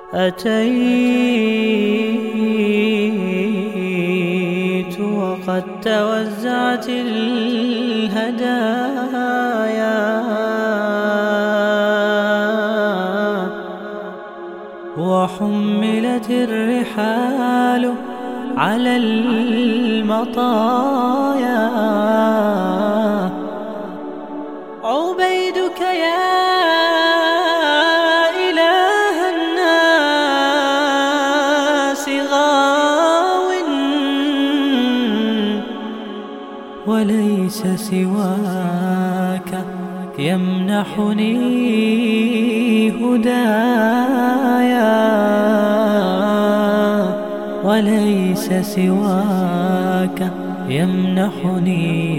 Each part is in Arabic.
أتيت وقد توزعت الهدايا وحملت الرحال على المطايا. عبيدك يا إله الناس غاو وليس سواك يمنحني هدايا وليس سواك يمنحني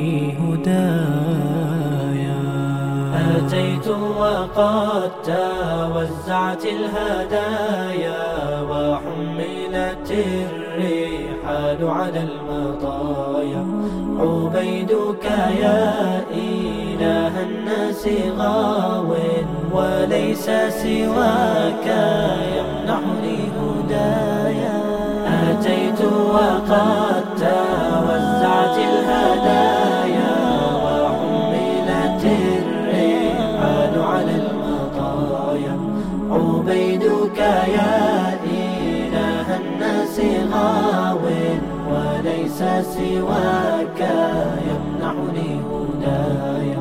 هدايا. أتيت وقد توزعت الهدايا وحملت الرحال على المطايا. عبيدك يا إله الناس غاو وليس سواك يمنحني هدايا. أتيت وقد توزعت الهدايا وحملت الرحال على المطايا. عبيدك يا إله الناس غاو وليس سواك يمنحني هدايا.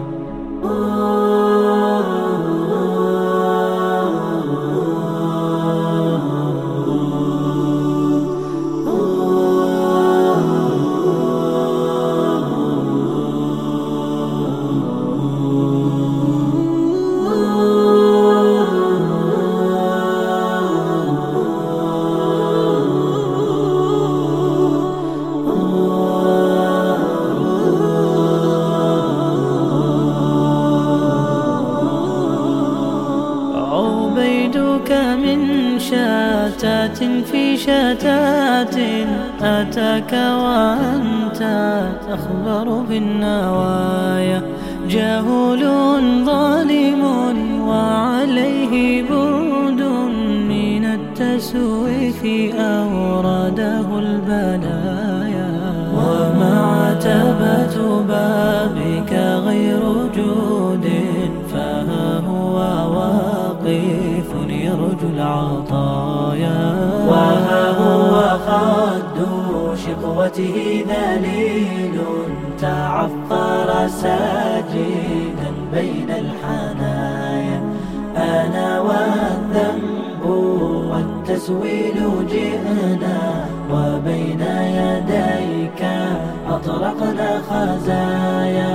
عبيدك من شتات في شتات أتاك وأنت تخبر بالنوايا. جهول ظالم وعليه برد من التسويف أورده البلايا. ومعتبة بابك غير جود فها هو واقف يرجو العطايا. وها هو خد شقوته ذليل تعفر ساجدا بين الحنايا. أنا والذنب والتسويل جئنا وبين يديك أطرقنا خزايا.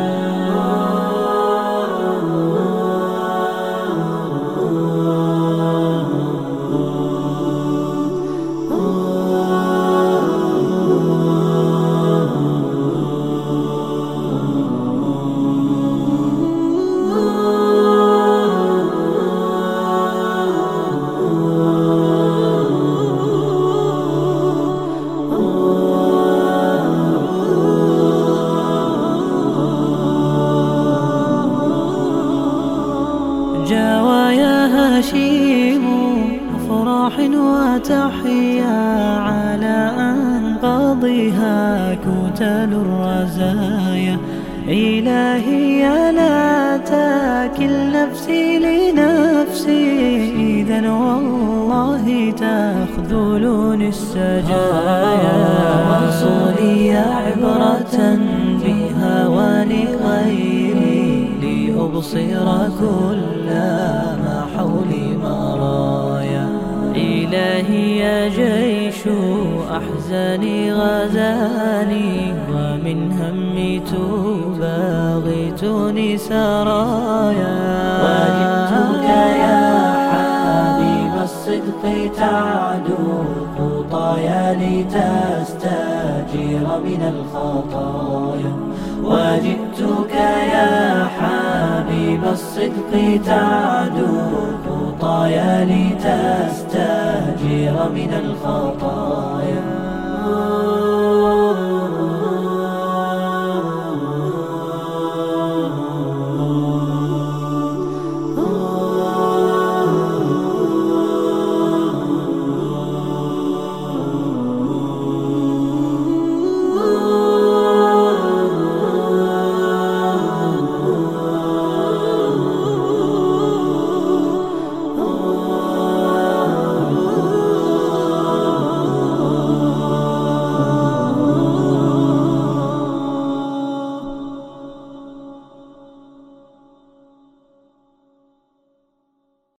جاوى يا هشيم أفراح وتحيا على أنقاضها كتل الرزايا. إلهي لا تاكل نفسي لنفسي إذا والله تخذلني السجايا. وصولي عبرة بها ولغيري لأبصر كل ما حولي مرايا. إلهي يا جيش أحزاني غزاني ومن همي تباغتني سرايا. وجئتك يا حبيب الصدق تعدو خطايا لتستجير من الخطايا. وجئتك يا حبيب الصدق تعدو خطايا لتستجير من الخطايا.